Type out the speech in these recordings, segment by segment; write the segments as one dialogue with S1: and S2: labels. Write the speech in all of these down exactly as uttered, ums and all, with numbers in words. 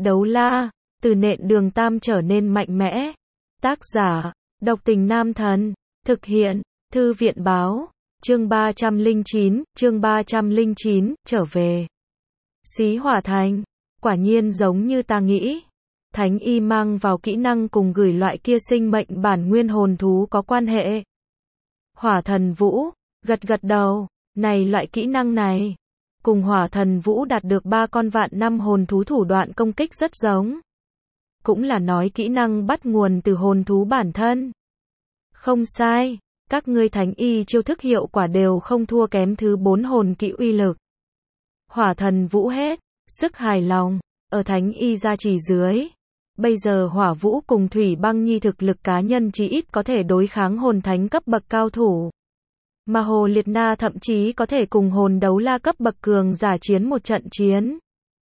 S1: Đấu la, từ nện đường tam trở nên mạnh mẽ. Tác giả, độc tình nam thần. Thực hiện, thư viện báo. Chương ba trăm lẻ chín, chương ba trăm lẻ chín, trở về. Xí Hỏa Thành. Quả nhiên giống như ta nghĩ. Thánh y mang vào kỹ năng cùng gửi loại kia sinh mệnh bản nguyên hồn thú có quan hệ. Hỏa thần vũ, gật gật đầu, này loại kỹ năng này. Cùng hỏa thần vũ đạt được ba con vạn năm hồn thú thủ đoạn công kích rất giống. Cũng là nói kỹ năng bắt nguồn từ hồn thú bản thân. Không sai, các ngươi thánh y chiêu thức hiệu quả đều không thua kém thứ bốn hồn kỹ uy lực. Hỏa thần vũ hết, sức hài lòng, ở thánh y gia trì dưới. Bây giờ hỏa vũ cùng thủy băng nhi thực lực cá nhân chí ít có thể đối kháng hồn thánh cấp bậc cao thủ. Mà Hồ Liệt Na thậm chí có thể cùng hồn đấu la cấp bậc cường giả chiến một trận chiến.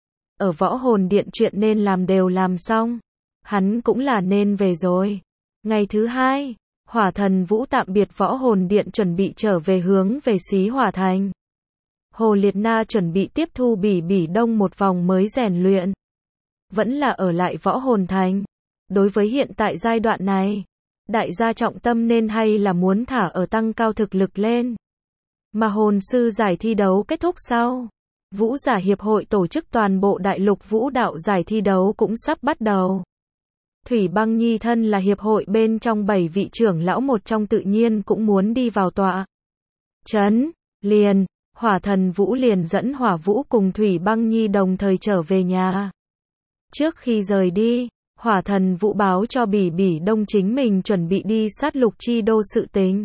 S1: Ở võ hồn điện chuyện nên làm đều làm xong. Hắn cũng là nên về rồi. Ngày thứ hai, hỏa thần vũ tạm biệt võ hồn điện chuẩn bị trở về hướng về Xí Hỏa Thành. Hồ Liệt Na chuẩn bị tiếp thu Bỉ Bỉ Đông một vòng mới rèn luyện. Vẫn là ở lại võ hồn thành. Đối với hiện tại giai đoạn này, đại gia trọng tâm nên hay là muốn thả ở tăng cao thực lực lên. Mà hồn sư giải thi đấu kết thúc sau, Vũ giả hiệp hội tổ chức toàn bộ đại lục vũ đạo giải thi đấu cũng sắp bắt đầu. Thủy Băng Nhi thân là hiệp hội bên trong bảy vị trưởng lão một trong tự nhiên cũng muốn đi vào tọa trấn. Liền, hỏa thần Vũ liền dẫn hỏa Vũ cùng Thủy Băng Nhi đồng thời trở về nhà. Trước khi rời đi, hỏa thần Vũ báo cho Bỉ Bỉ Đông chính mình chuẩn bị đi sát lục chi đô sự tình.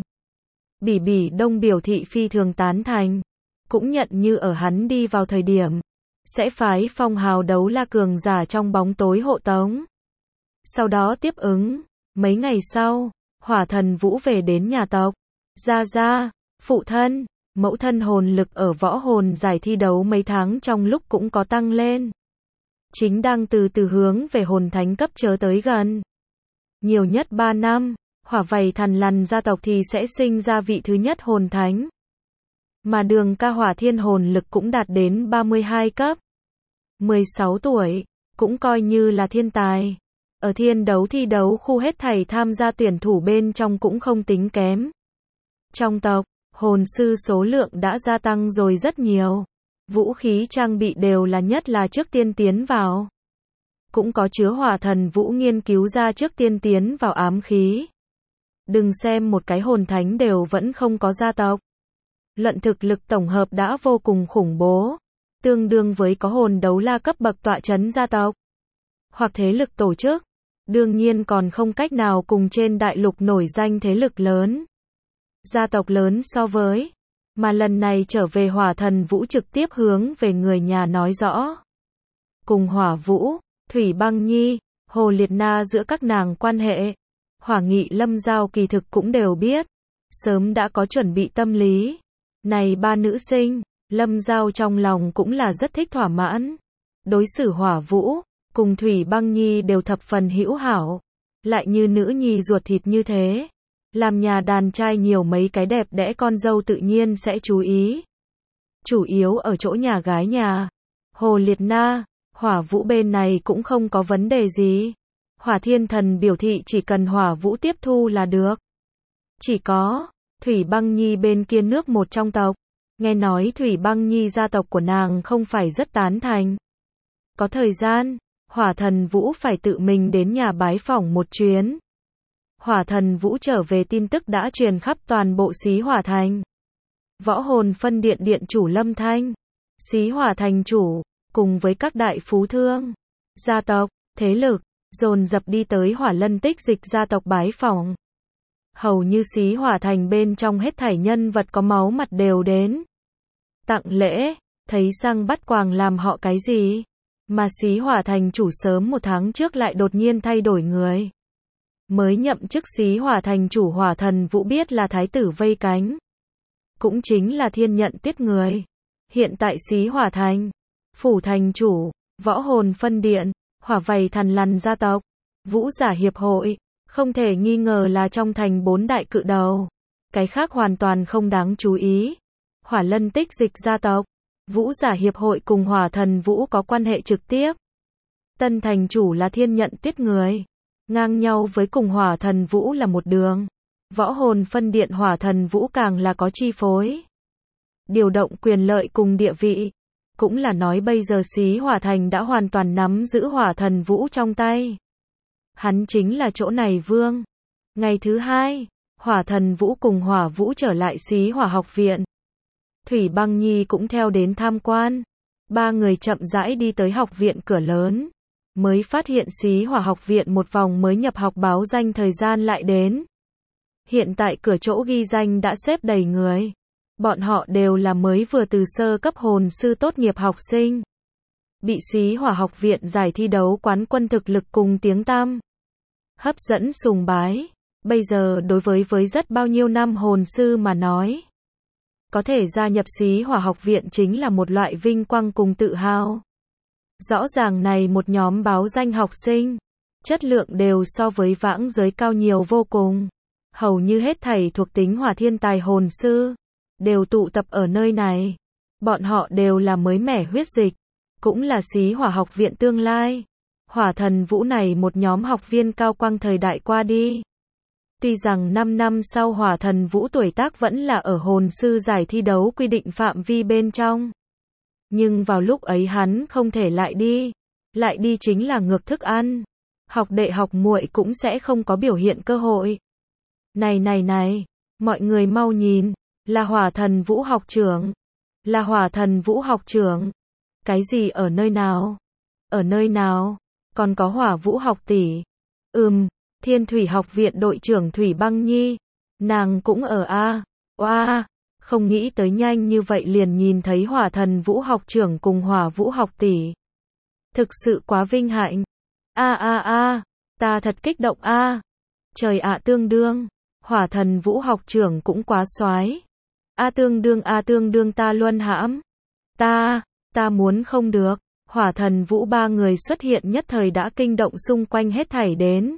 S1: Bỉ Bỉ Đông biểu thị phi thường tán thành, cũng nhận như ở hắn đi vào thời điểm, sẽ phái phong hào đấu la cường giả trong bóng tối hộ tống. Sau đó tiếp ứng, mấy ngày sau, hỏa thần Vũ về đến nhà tộc. Gia gia, phụ thân, mẫu thân hồn lực ở võ hồn giải thi đấu mấy tháng trong lúc cũng có tăng lên. Chính đang từ từ hướng về hồn thánh cấp chớ tới gần. Nhiều nhất ba năm, hỏa vầy thằn lằn gia tộc thì sẽ sinh ra vị thứ nhất hồn thánh. Mà Đường Ca hỏa thiên hồn lực cũng đạt đến ba mươi hai cấp. mười sáu tuổi, cũng coi như là thiên tài. Ở thiên đấu thi đấu khu hết thảy tham gia tuyển thủ bên trong cũng không tính kém. Trong tộc, hồn sư số lượng đã gia tăng rồi rất nhiều. Vũ khí trang bị đều là nhất là trước tiên tiến vào. Cũng có chứa hỏa thần Vũ nghiên cứu ra trước tiên tiến vào ám khí. Đừng xem một cái hồn thánh đều vẫn không có gia tộc. Luận thực lực tổng hợp đã vô cùng khủng bố. Tương đương với có hồn đấu la cấp bậc tọa trấn gia tộc. Hoặc thế lực tổ chức. Đương nhiên còn không cách nào cùng trên đại lục nổi danh thế lực lớn. Gia tộc lớn so với. Mà lần này trở về hỏa thần Vũ trực tiếp hướng về người nhà nói rõ. Cùng hỏa Vũ, Thủy Băng Nhi, Hồ Liệt Na giữa các nàng quan hệ. Hỏa Nghị Lâm Giao kỳ thực cũng đều biết. Sớm đã có chuẩn bị tâm lý. Này ba nữ sinh, Lâm Giao trong lòng cũng là rất thích thỏa mãn. Đối xử hỏa Vũ, cùng Thủy Băng Nhi đều thập phần hữu hảo. Lại như nữ nhi ruột thịt như thế. Làm nhà đàn trai nhiều mấy cái đẹp đẽ con dâu tự nhiên sẽ chú ý. Chủ yếu ở chỗ nhà gái nhà. Hồ Liệt Na, hỏa Vũ bên này cũng không có vấn đề gì. Hỏa thiên thần biểu thị chỉ cần hỏa Vũ tiếp thu là được. Chỉ có, Thủy Băng Nhi bên kia nước một trong tộc. Nghe nói Thủy Băng Nhi gia tộc của nàng không phải rất tán thành. Có thời gian, hỏa thần Vũ phải tự mình đến nhà bái phỏng một chuyến. Hỏa thần Vũ trở về tin tức đã truyền khắp toàn bộ Xí Hỏa Thành. Võ hồn phân điện điện chủ Lâm Thanh, Xí Hỏa Thành chủ, cùng với các đại phú thương, gia tộc, thế lực, dồn dập đi tới Hỏa Lân Tích Dịch gia tộc bái phỏng. Hầu như Xí Hỏa Thành bên trong hết thảy nhân vật có máu mặt đều đến. Tặng lễ, thấy răng bắt quàng làm họ cái gì? Mà Xí Hỏa Thành chủ sớm một tháng trước lại đột nhiên thay đổi người. Mới nhậm chức Xí Hỏa Thành chủ hỏa thần Vũ biết là thái tử vây cánh. Cũng chính là thiên nhận tiết người. Hiện tại Xí Hỏa Thành, phủ thành chủ, võ hồn phân điện, hỏa vầy thằn lằn gia tộc, vũ giả hiệp hội, không thể nghi ngờ là trong thành bốn đại cự đầu. Cái khác hoàn toàn không đáng chú ý. Hỏa Lân Tích Dịch gia tộc, vũ giả hiệp hội cùng hỏa thần Vũ có quan hệ trực tiếp. Tân thành chủ là Thiên Nhận Tuyết người, ngang nhau với cùng Hỏa Thần Vũ là một đường. Võ hồn phân điện Hỏa Thần Vũ càng là có chi phối, điều động quyền lợi cùng địa vị. Cũng là nói bây giờ Xí Hỏa Thành đã hoàn toàn nắm giữ Hỏa Thần Vũ trong tay. Hắn chính là chỗ này vương. Ngày thứ hai, Hỏa Thần Vũ cùng Hỏa Vũ trở lại Xí Hỏa học viện. Thủy Băng Nhi cũng theo đến tham quan. Ba người chậm rãi đi tới học viện cửa lớn. Mới phát hiện Xí Hỏa học viện một vòng mới nhập học báo danh thời gian lại đến. Hiện tại cửa chỗ ghi danh đã xếp đầy người. Bọn họ đều là mới vừa từ sơ cấp hồn sư tốt nghiệp học sinh. Bị Xí Hỏa học viện giải thi đấu quán quân thực lực cùng tiếng tăm hấp dẫn sùng bái. Bây giờ đối với với rất bao nhiêu năm hồn sư mà nói, có thể gia nhập Xí Hỏa học viện chính là một loại vinh quang cùng tự hào. Rõ ràng này một nhóm báo danh học sinh, chất lượng đều so với vãng giới cao nhiều vô cùng. Hầu như hết thảy thuộc tính hỏa thiên tài hồn sư đều tụ tập ở nơi này. Bọn họ đều là mới mẻ huyết dịch, cũng là Xí Hỏa học viện tương lai. Hỏa Thần Vũ này một nhóm học viên cao quang thời đại qua đi. Tuy rằng năm năm sau Hỏa Thần Vũ tuổi tác vẫn là ở hồn sư giải thi đấu quy định phạm vi bên trong. Nhưng vào lúc ấy hắn không thể lại đi. Lại đi chính là ngược thức ăn. Học đệ học muội cũng sẽ không có biểu hiện cơ hội. Này này này, mọi người mau nhìn, là Hỏa Thần Vũ học trưởng. Là Hỏa Thần Vũ học trưởng. Cái gì ở nơi nào? Ở nơi nào? Còn có Hỏa Vũ học tỷ. Ừm, Thiên Thủy học viện đội trưởng Thủy Băng Nhi. Nàng cũng ở a. Oa, không nghĩ tới nhanh như vậy liền nhìn thấy Hỏa Thần Vũ học trưởng cùng Hỏa Vũ học tỷ. Thực sự quá vinh hạnh. A a a, ta thật kích động a. Trời ạ tương đương, Hỏa Thần Vũ học trưởng cũng quá soái. A tương đương a tương đương ta luân hãm. Ta, ta muốn không được. Hỏa Thần Vũ ba người xuất hiện nhất thời đã kinh động xung quanh hết thảy đến.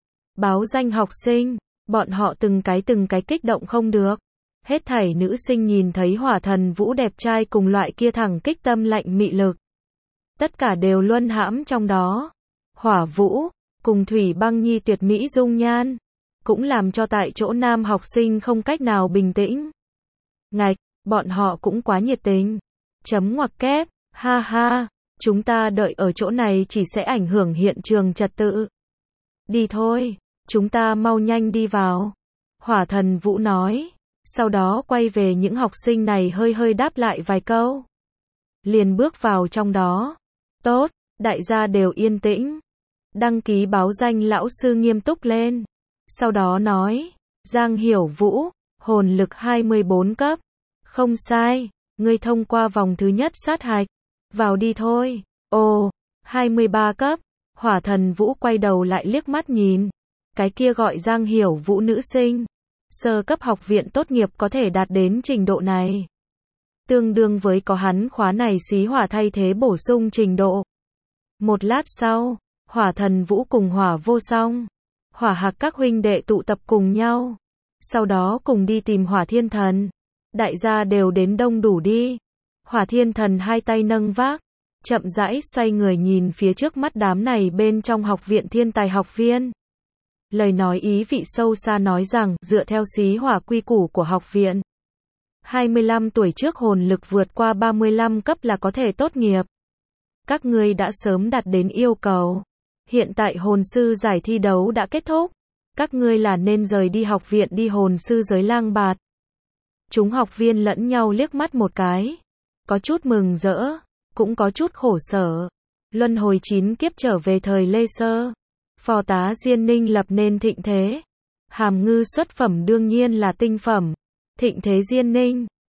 S1: Báo danh học sinh, bọn họ từng cái từng cái kích động không được. Hết thảy nữ sinh nhìn thấy Hỏa Thần Vũ đẹp trai cùng loại kia thẳng kích tâm lạnh mị lực. Tất cả đều luân hãm trong đó. Hỏa Vũ, cùng Thủy Băng Nhi tuyệt mỹ dung nhan, cũng làm cho tại chỗ nam học sinh không cách nào bình tĩnh. Ngạch, bọn họ cũng quá nhiệt tình. Chấm ngoặc kép, ha ha, chúng ta đợi ở chỗ này chỉ sẽ ảnh hưởng hiện trường trật tự. Đi thôi, chúng ta mau nhanh đi vào. Hỏa Thần Vũ nói, sau đó quay về những học sinh này hơi hơi đáp lại vài câu. Liền bước vào trong đó. Tốt, đại gia đều yên tĩnh. Đăng ký báo danh lão sư nghiêm túc lên. Sau đó nói, Giang Hiểu Vũ, hồn lực hai mươi bốn cấp. Không sai, ngươi thông qua vòng thứ nhất sát hạch. Vào đi thôi. Ồ, hai mươi ba cấp. Hỏa Thần Vũ quay đầu lại liếc mắt nhìn. Cái kia gọi Giang Hiểu Vũ nữ sinh. Sơ cấp học viện tốt nghiệp có thể đạt đến trình độ này. Tương đương với có hắn khóa này Xí Hỏa thay thế bổ sung trình độ. Một lát sau, Hỏa Thần Vũ cùng Hỏa Vô Song, Hỏa Hạc các huynh đệ tụ tập cùng nhau. Sau đó cùng đi tìm Hỏa Thiên Thần. Đại gia đều đến đông đủ đi. Hỏa Thiên Thần hai tay nâng vác, chậm rãi xoay người nhìn phía trước mắt đám này bên trong học viện thiên tài học viên. Lời nói ý vị sâu xa nói rằng, dựa theo Xí Hỏa quy củ của học viện, hai mươi lăm tuổi trước hồn lực vượt qua ba mươi lăm cấp là có thể tốt nghiệp. Các ngươi đã sớm đạt đến yêu cầu. Hiện tại hồn sư giải thi đấu đã kết thúc. Các ngươi là nên rời đi học viện đi hồn sư giới lang bạt. Chúng học viên lẫn nhau liếc mắt một cái. Có chút mừng rỡ, cũng có chút khổ sở. Luân hồi chín kiếp trở về thời Lê Sơ. Phò tá Diên Ninh lập nên thịnh thế. Hàm ngư xuất phẩm đương nhiên là tinh phẩm. Thịnh thế Diên Ninh,